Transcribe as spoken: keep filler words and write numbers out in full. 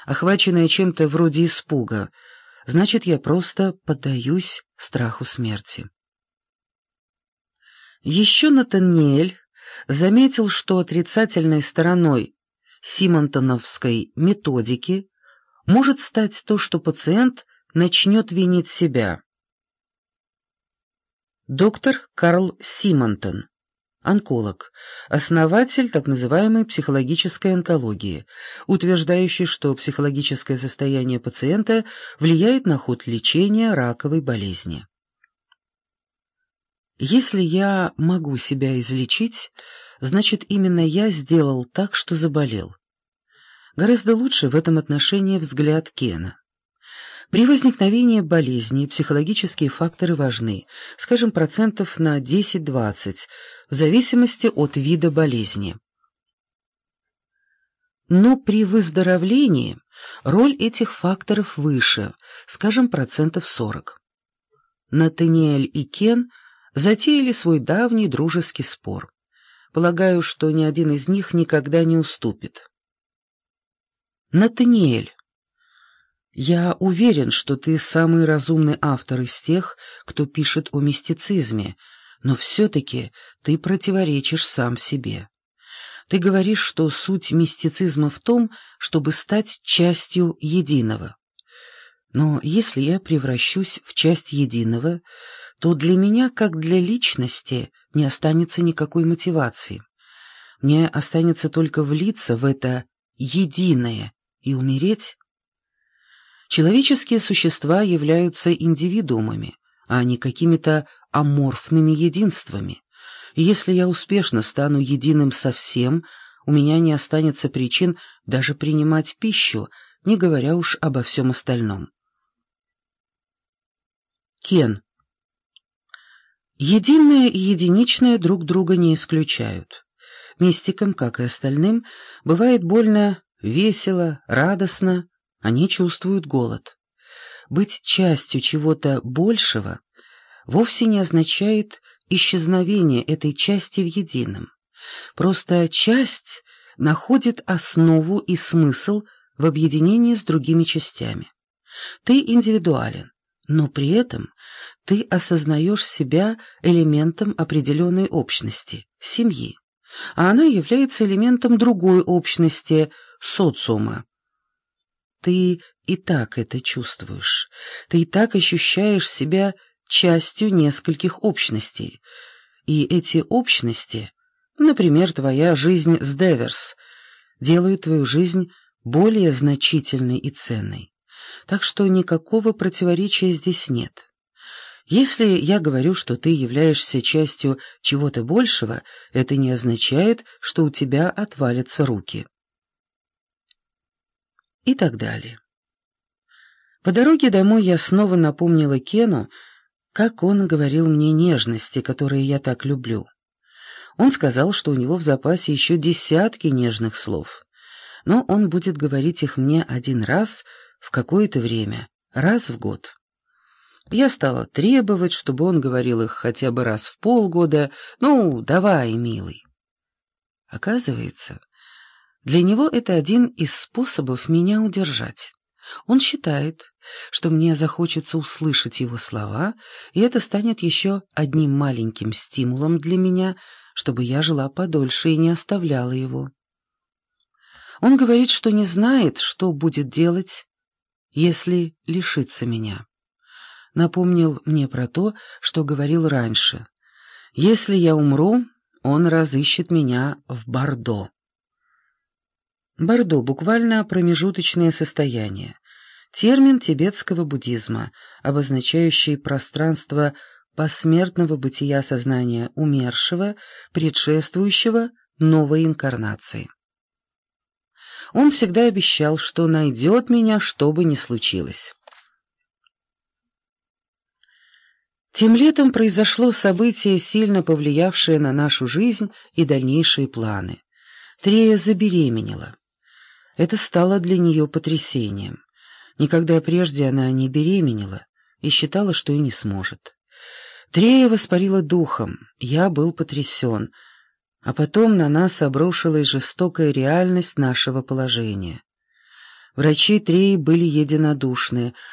охваченная чем-то вроде испуга, значит, я просто поддаюсь страху смерти. Еще Натаниэль заметил, что отрицательной стороной симонтоновской методики может стать то, что пациент начнет винить себя. Доктор Карл Симонтон, онколог, основатель так называемой психологической онкологии, утверждающий, что психологическое состояние пациента влияет на ход лечения раковой болезни. Если я могу себя излечить, значит, именно я сделал так, что заболел. Гораздо лучше в этом отношении взгляд Кена. При возникновении болезни психологические факторы важны, скажем, процентов на десять-двадцать, в зависимости от вида болезни. Но при выздоровлении роль этих факторов выше, скажем, процентов сорок. Натаниэль и Кен затеяли свой давний дружеский спор. Полагаю, что ни один из них никогда не уступит. Натаниэль: я уверен, что ты самый разумный автор из тех, кто пишет о мистицизме, но все-таки ты противоречишь сам себе. Ты говоришь, что суть мистицизма в том, чтобы стать частью единого. Но если я превращусь в часть единого, то для меня, как для личности, не останется никакой мотивации. Мне останется только влиться в это единое и умереть. Человеческие существа являются индивидуумами, а не какими-то аморфными единствами. И если я успешно стану единым со всем, у меня не останется причин даже принимать пищу, не говоря уж обо всем остальном. Кен: единое и единичное друг друга не исключают. Мистикам, как и остальным, бывает больно, весело, радостно, они чувствуют голод. Быть частью чего-то большего вовсе не означает исчезновение этой части в едином. Просто часть находит основу и смысл в объединении с другими частями. Ты индивидуален, но при этом ты осознаешь себя элементом определенной общности, семьи, а она является элементом другой общности, социума. Ты и так это чувствуешь, ты и так ощущаешь себя частью нескольких общностей, и эти общности, например, твоя жизнь с Деверс, делают твою жизнь более значительной и ценной. Так что никакого противоречия здесь нет. Если я говорю, что ты являешься частью чего-то большего, это не означает, что у тебя отвалятся руки. И так далее. По дороге домой я снова напомнила Кену, как он говорил мне нежности, которые я так люблю. Он сказал, что у него в запасе еще десятки нежных слов, но он будет говорить их мне один раз в какое-то время, раз в год. Я стала требовать, чтобы он говорил их хотя бы раз в полгода. «Ну, давай, милый». Оказывается, для него это один из способов меня удержать. Он считает, что мне захочется услышать его слова, и это станет еще одним маленьким стимулом для меня, чтобы я жила подольше и не оставляла его. Он говорит, что не знает, что будет делать, если лишится меня. Напомнил мне про то, что говорил раньше. Если я умру, он разыщет меня в Бордо. Бордо — буквально промежуточное состояние. Термин тибетского буддизма, обозначающий пространство посмертного бытия сознания умершего, предшествующего новой инкарнации. Он всегда обещал, что найдет меня, что бы ни случилось. Тем летом произошло событие, сильно повлиявшее на нашу жизнь и дальнейшие планы. Трея забеременела. Это стало для нее потрясением. Никогда прежде она не беременела и считала, что и не сможет. Трея воспарила духом, я был потрясен, а потом на нас обрушилась жестокая реальность нашего положения. Врачи Треи были единодушны.